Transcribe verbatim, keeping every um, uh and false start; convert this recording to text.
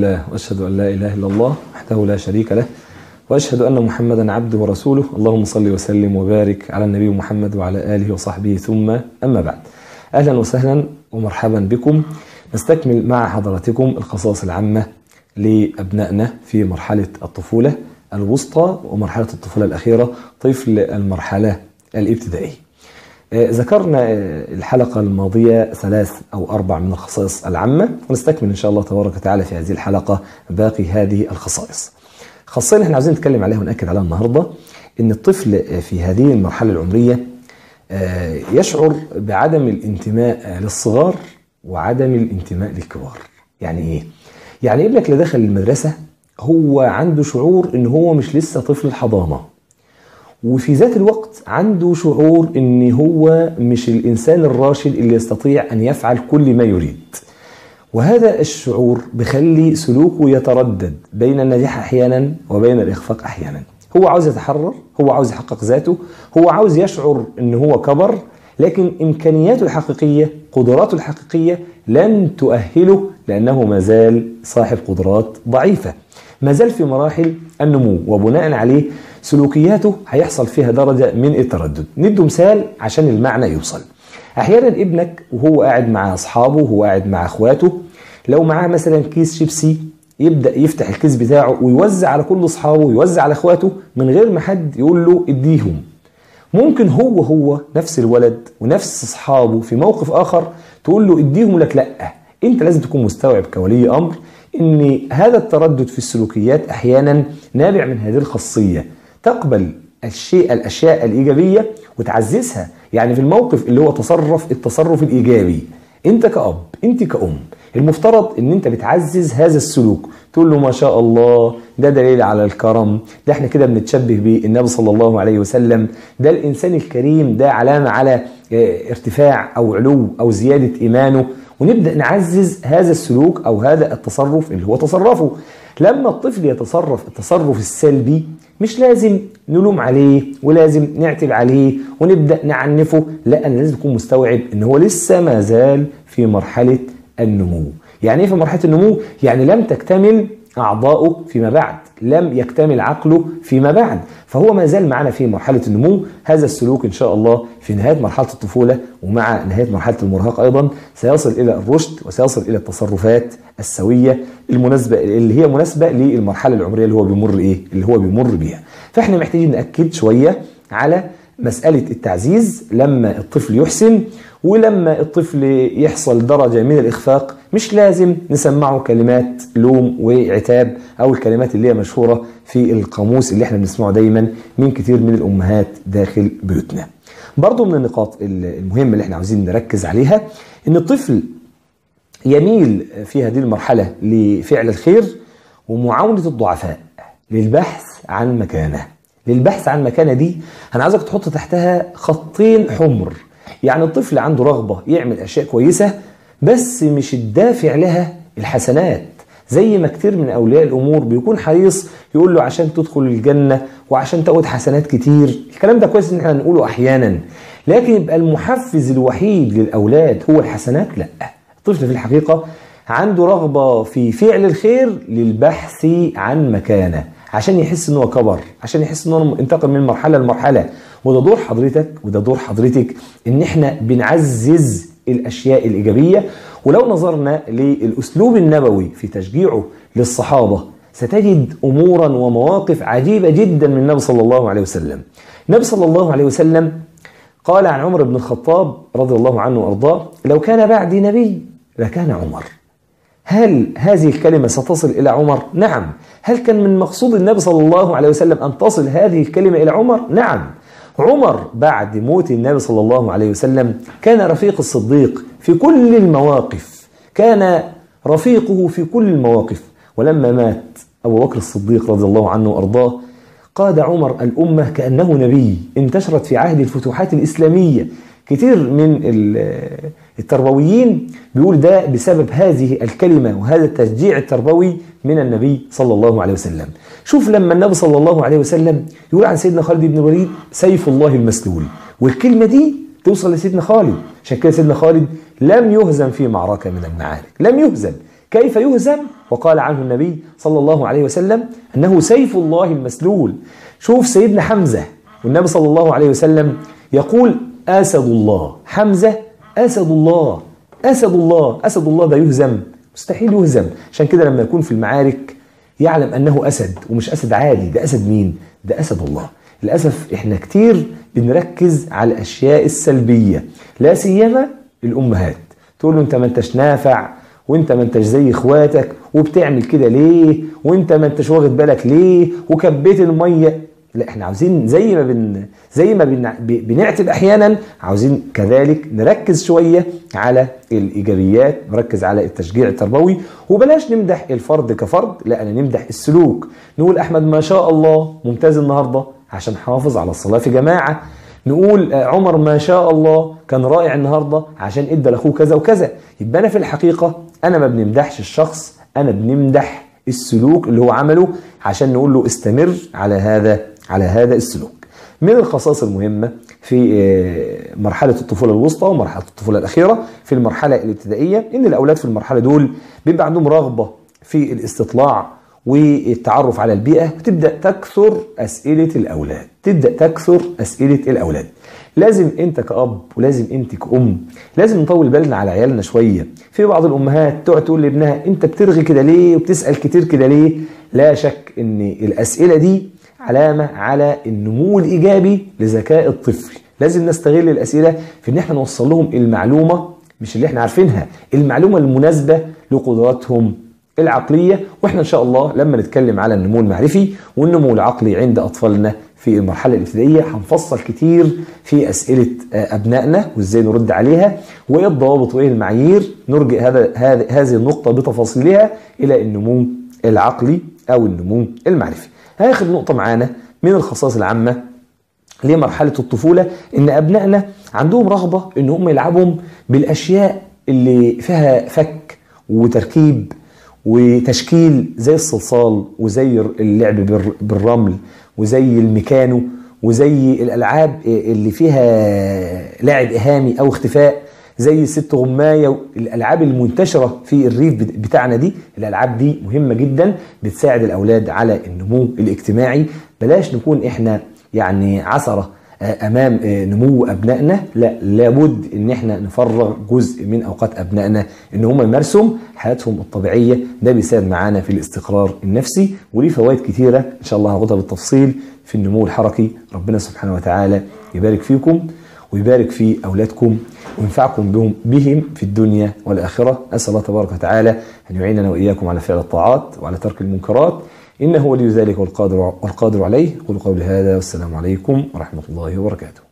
لله وأشهد أن لا إله إلا الله وحده لا شريك له وأشهد أن محمدا عبده ورسوله. اللهم صل وسلم وبارك على النبي محمد وعلى آله وصحبه، ثم أما بعد. أهلا وسهلا ومرحبا بكم. نستكمل مع حضراتكم القصص العامة لأبنائنا في مرحلة الطفولة الوسطى ومرحلة الطفولة الأخيرة، طفل المرحلة الابتدائية. ذكرنا الحلقة الماضية ثلاث أو أربع من الخصائص العامة، ونستكمل إن شاء الله تبارك وتعالى في هذه الحلقة باقي هذه الخصائص. الخاصية اللي احنا عاوزين نتكلم عليها ونأكد عليها النهاردة إن الطفل في هذه المرحلة العمرية يشعر بعدم الانتماء للصغار وعدم الانتماء للكبار. يعني إيه؟ يعني ابنك اللي دخل المدرسة هو عنده شعور إن هو مش لسه طفل الحضانة، وفي ذات الوقت عنده شعور إن هو مش الإنسان الراشد اللي يستطيع أن يفعل كل ما يريد. وهذا الشعور بخلي سلوكه يتردد بين النجاح أحيانا وبين الإخفاق أحيانا. هو عاوز يتحرر، هو عاوز يحقق ذاته، هو عاوز يشعر إن هو كبر، لكن إمكانياته الحقيقية، قدراته الحقيقية لن تؤهله، لأنه ما زال صاحب قدرات ضعيفة، ما زال في مراحل النمو، وبناء عليه سلوكياته هيحصل فيها درجة من التردد. ندي مثال عشان المعنى يوصل. أحيانا ابنك وهو قاعد مع أصحابه وهو قاعد مع أخواته، لو معاه مثلا كيس شيبسي يبدأ يفتح الكيس بتاعه ويوزع على كل أصحابه ويوزع على أخواته من غير ما حد يقول له اديهم. ممكن هو هو نفس الولد ونفس أصحابه في موقف آخر تقول له اديهم، لك لأ، أنت لازم تكون مستوعب كولي أمر إن هذا التردد في السلوكيات أحيانا نابع من هذه الخاصية. تقبل الشيء الأشياء الإيجابية وتعززها. يعني في الموقف اللي هو تصرف التصرف الإيجابي، أنت كأب، أنت كأم، المفترض ان انت بتعزز هذا السلوك، تقول له ما شاء الله، ده دليل على الكرم، ده احنا كده بنتشبه بالنبي صلى الله عليه وسلم، ده الانسان الكريم، ده علامة على ارتفاع او علو او زيادة ايمانه، ونبدأ نعزز هذا السلوك او هذا التصرف اللي هو تصرفه. لما الطفل يتصرف التصرف السلبي مش لازم نلوم عليه ولازم نعتب عليه ونبدأ نعنفه، لا، أنا لازم أكون مستوعب ان هو لسه ما زال في مرحلة النمو. يعني ايه في مرحلة النمو؟ يعني لم تكتمل أعضاؤه فيما بعد، لم يكتمل عقله فيما بعد، فهو ما زال معنا في مرحلة النمو. هذا السلوك إن شاء الله في نهاية مرحلة الطفولة ومع نهاية مرحلة المراهقة أيضا سيصل إلى الرشد وسيصل إلى التصرفات السوية المناسبة اللي هي مناسبة للمرحلة العمرية اللي هو بيمر إيه؟ اللي هو بيمر بيها. فإحنا محتاجين نأكد شوية على مسألة التعزيز لما الطفل يحسن، ولما الطفل يحصل درجة من الإخفاق مش لازم نسمعه كلمات لوم وعتاب أو الكلمات اللي هي مشهورة في القاموس اللي احنا بنسمعه دايما من كتير من الأمهات داخل بيوتنا. برضو من النقاط المهمة اللي احنا عاوزين نركز عليها إن الطفل يميل في هذه المرحلة لفعل الخير ومعاونة الضعفاء، للبحث عن مكانه. للبحث عن مكانه دي أنا عايزك تحط تحتها خطين حمر. يعني الطفل عنده رغبة يعمل أشياء كويسة، بس مش الدافع لها الحسنات، زي ما كتير من أولياء الأمور بيكون حريص يقول له عشان تدخل الجنة وعشان تاخد حسنات كتير. الكلام ده كويس إن احنا نقوله أحيانا، لكن يبقى المحفز الوحيد للأولاد هو الحسنات؟ لا، الطفل في الحقيقة عنده رغبة في فعل الخير للبحث عن مكانه، عشان يحس إنه كبر، عشان يحس إنه انتقل من مرحلة لمرحلة. وده دور حضرتك وده دور حضرتك إن احنا بنعزز الأشياء الإيجابية. ولو نظرنا للأسلوب النبوي في تشجيعه للصحابة ستجد أمورا ومواقف عجيبة جدا من النبي صلى الله عليه وسلم. النبي صلى الله عليه وسلم قال عن عمر بن الخطاب رضي الله عنه وأرضاه: لو كان بعدي نبي لكان عمر. هل هذه الكلمة ستصل إلى عمر؟ نعم. هل كان من مقصود النبي صلى الله عليه وسلم أن تصل هذه الكلمة إلى عمر؟ نعم. عمر بعد موت النبي صلى الله عليه وسلم كان رفيق الصديق في كل المواقف، كان رفيقه في كل المواقف. ولما مات أبو بكر الصديق رضي الله عنه وأرضاه قاد عمر الأمة كأنه نبي. انتشرت في عهد الفتوحات الإسلامية. كتير من التربويين بيقول ده بسبب هذه الكلمة وهذا التشجيع التربوي من النبي صلى الله عليه وسلم. شوف لما النبي صلى الله عليه وسلم يقول عن سيدنا خالد بن الوليد: سيف الله المسلول، والكلمة دي توصل لسيدنا خالد. عشان كده سيدنا خالد لم يهزم في معركة من المعارك، لم يهزم، كيف يهزم؟ وقال عنه النبي صلى الله عليه وسلم أنه سيف الله المسلول. شوف سيدنا حمزة والنبي صلى الله عليه وسلم يقول أسد الله، حمزة أسد الله، أسد الله، أسد الله ده يهزم؟ مستحيل يهزم. عشان كده لما يكون في المعارك يعلم أنه أسد، ومش أسد عادي، ده أسد مين؟ ده أسد الله. للأسف إحنا كتير بنركز على الأشياء السلبية، لا سيما الأمهات. تقول له أنت ما أنتش نافع، وأنت ما أنتش زي إخواتك، وبتعمل كده ليه، وأنت ما أنتش واخد بالك ليه، وكبيت المية. لا، احنا عاوزين زي ما بن زي ما بن بنعتب احيانا، عاوزين كذلك نركز شويه على الايجابيات، نركز على التشجيع التربوي، وبلاش نمدح الفرد كفرد، لا انا نمدح السلوك. نقول احمد ما شاء الله ممتاز النهارده عشان حافظ على الصلاه في جماعه. نقول عمر ما شاء الله كان رائع النهارده عشان ادى لاخوه كذا وكذا. يبقى انا في الحقيقه انا ما بنمدحش الشخص، انا بنمدح السلوك اللي هو عمله عشان نقول له استمر على هذا على هذا السلوك. من الخصائص المهمة في مرحلة الطفولة الوسطى ومرحلة الطفولة الأخيرة في المرحلة الابتدائية إن الأولاد في المرحلة دول بيبقى عندهم رغبة في الاستطلاع والتعرف على البيئة، وتبدأ تكثر أسئلة الأولاد تبدأ تكثر أسئلة الأولاد. لازم أنت كأب ولازم أنت كأم لازم نطول بالنا على عيالنا شوية. في بعض الأمهات تقعد تقول لابنها أنت بترغي كده ليه وبتسأل كتير كده ليه؟ لا شك أن الأسئلة دي علامة على النمو الإيجابي لذكاء الطفل. لازم نستغل الأسئلة في أن احنا نوصل لهم المعلومة، مش اللي احنا عارفينها، المعلومة المناسبة لقدراتهم العقلية. واحنا إن شاء الله لما نتكلم على النمو المعرفي والنمو العقلي عند أطفالنا في المرحلة الابتدائية هنفصل كتير في أسئلة أبنائنا وإزاي نرد عليها، وإيه الضوابط وإيه المعايير. نرجع هذا هذه النقطة بتفاصيلها إلى النمو العقلي أو النمو المعرفي. آخر نقطة معانا من الخصائص العامة لمرحلة الطفولة إن أبنائنا عندهم رغبة إن هم يلعبهم بالأشياء اللي فيها فك وتركيب وتشكيل، زي الصلصال وزي اللعب بالرمل وزي الميكانو وزي الألعاب اللي فيها لعب إهامي أو اختفاء، زي الست غماية. الألعاب المنتشرة في الريف بتاعنا دي، الألعاب دي مهمة جدا، بتساعد الأولاد على النمو الاجتماعي. بلاش نكون إحنا يعني عثرة أمام نمو أبنائنا، لا، لابد إن إحنا نفرغ جزء من أوقات أبنائنا إن هم يمارسوا حياتهم الطبيعية. ده بيساعد معانا في الاستقرار النفسي، وليه فوائد كتيرة إن شاء الله هناخدها بالتفصيل في النمو الحركي. ربنا سبحانه وتعالى يبارك فيكم ويبارك في أولادكم وينفعكم بهم بهم في الدنيا والآخرة. أسأل الله تبارك وتعالى أن يعيننا وإياكم على فعل الطاعات وعلى ترك المنكرات، إنه ولي ذلك والقادر والقادر عليه. قولوا قولي هذا والسلام عليكم ورحمة الله وبركاته.